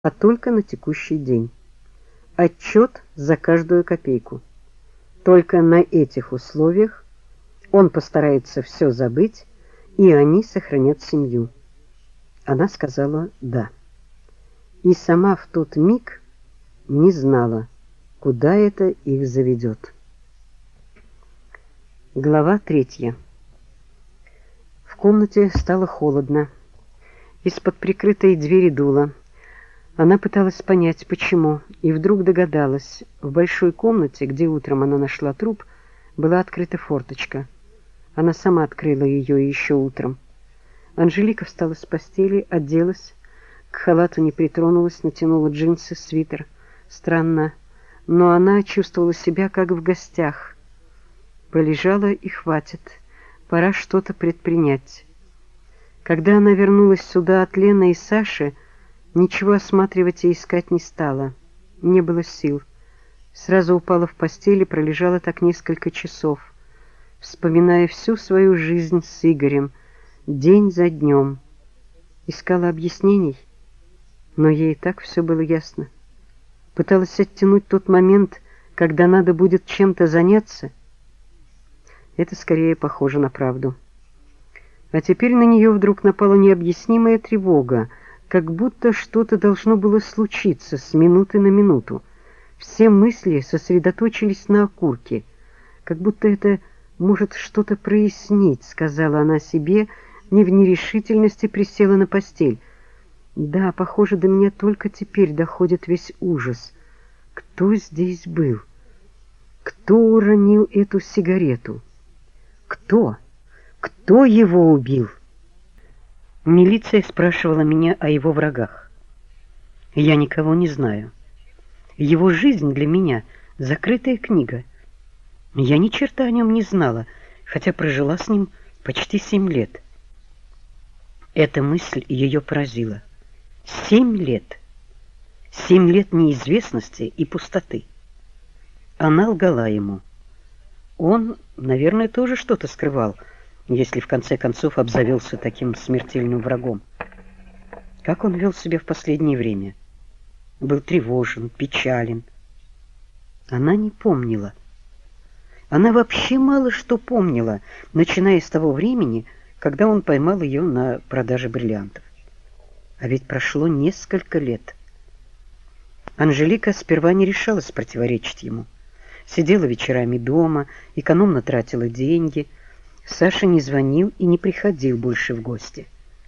а только на текущий день. Отчет за каждую копейку. Только на этих условиях он постарается все забыть, и они сохранят семью. Она сказала «да». И сама в тот миг не знала, куда это их заведет. Глава 3. В комнате стало холодно. Из-под прикрытой двери дуло. Она пыталась понять, почему, и вдруг догадалась. В большой комнате, где утром она нашла труп, была открыта форточка. Она сама открыла ее еще утром. Анжелика встала с постели, оделась, к халату не притронулась, натянула джинсы, свитер. Странно, но она чувствовала себя как в гостях. Полежала и хватит, пора что-то предпринять. Когда она вернулась сюда от Лены и Саши, ничего осматривать и искать не стала. Не было сил. Сразу упала в постель и пролежала так несколько часов, вспоминая всю свою жизнь с Игорем, день за днем. Искала объяснений, но ей и так все было ясно. Пыталась оттянуть тот момент, когда надо будет чем-то заняться. Это скорее похоже на правду. А теперь на нее вдруг напала необъяснимая тревога, как будто что-то должно было случиться с минуты на минуту. Все мысли сосредоточились на окурке, как будто это может что-то прояснить, сказала она себе, не в нерешительности присела на постель. Да, похоже, до меня только теперь доходит весь ужас. Кто здесь был? Кто уронил эту сигарету? Кто? Кто его убил? Милиция спрашивала меня о его врагах. Я никого не знаю. Его жизнь для меня — закрытая книга. Я ни черта о нем не знала, хотя прожила с ним почти 7 лет. Эта мысль ее поразила. 7 лет. 7 лет неизвестности и пустоты. Она лгала ему. Он, наверное, тоже что-то скрывал, если в конце концов обзавелся таким смертельным врагом. Как он вел себя в последнее время? Был тревожен, печален. Она не помнила. Она вообще мало что помнила, начиная с того времени, когда он поймал ее на продаже бриллиантов. А ведь прошло несколько лет. Анжелика сперва не решалась противоречить ему. Сидела вечерами дома, экономно тратила деньги. Саша не звонил и не приходил больше в гости.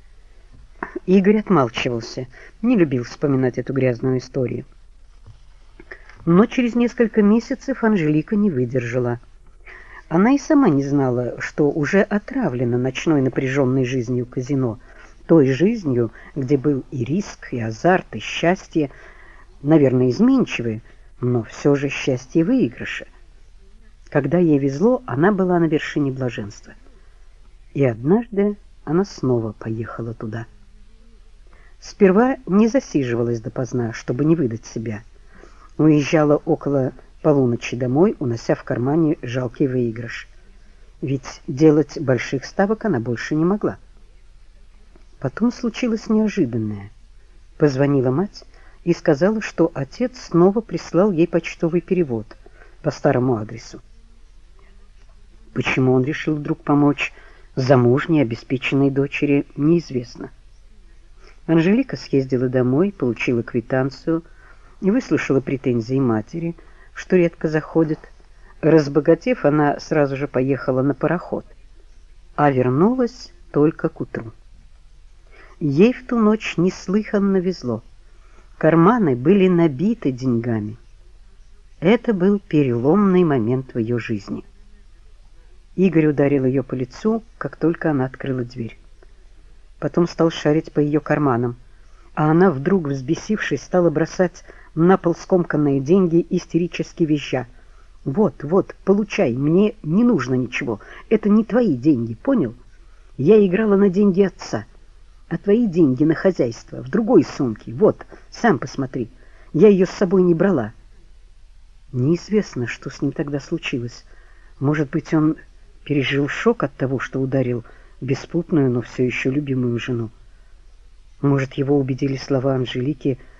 Игорь отмалчивался, не любил вспоминать эту грязную историю. Но через несколько месяцев Анжелика не выдержала. Она и сама не знала, что уже отравлена ночной напряженной жизнью казино, той жизнью, где был и риск, и азарт, и счастье, наверное, изменчивые, но все же счастье выигрыша. Когда ей везло, она была на вершине блаженства. И однажды она снова поехала туда. Сперва не засиживалась допоздна, чтобы не выдать себя. Уезжала около полуночи домой, унося в кармане жалкий выигрыш. Ведь делать больших ставок она больше не могла. Потом случилось неожиданное. Позвонила мать и сказала, что отец снова прислал ей почтовый перевод по старому адресу. Почему он решил вдруг помочь замужней, обеспеченной дочери, неизвестно. Анжелика съездила домой, получила квитанцию и выслушала претензии матери, что редко заходит. Разбогатев, она сразу же поехала на пароход, а вернулась только к утру. Ей в ту ночь неслыханно везло. Карманы были набиты деньгами. Это был переломный момент в ее жизни. Игорь ударил ее по лицу, как только она открыла дверь. Потом стал шарить по ее карманам, а она, вдруг взбесившись, стала бросать на пол скомканные деньги, истерически визжа. «Вот, вот, получай, мне не нужно ничего. Это не твои деньги, понял? Я играла на деньги отца, а твои деньги на хозяйство, в другой сумке. Вот, сам посмотри, я ее с собой не брала». Неизвестно, что с ним тогда случилось. Может быть, он пережил шок от того, что ударил беспутную, но все еще любимую жену. Может, его убедили слова Анжелики,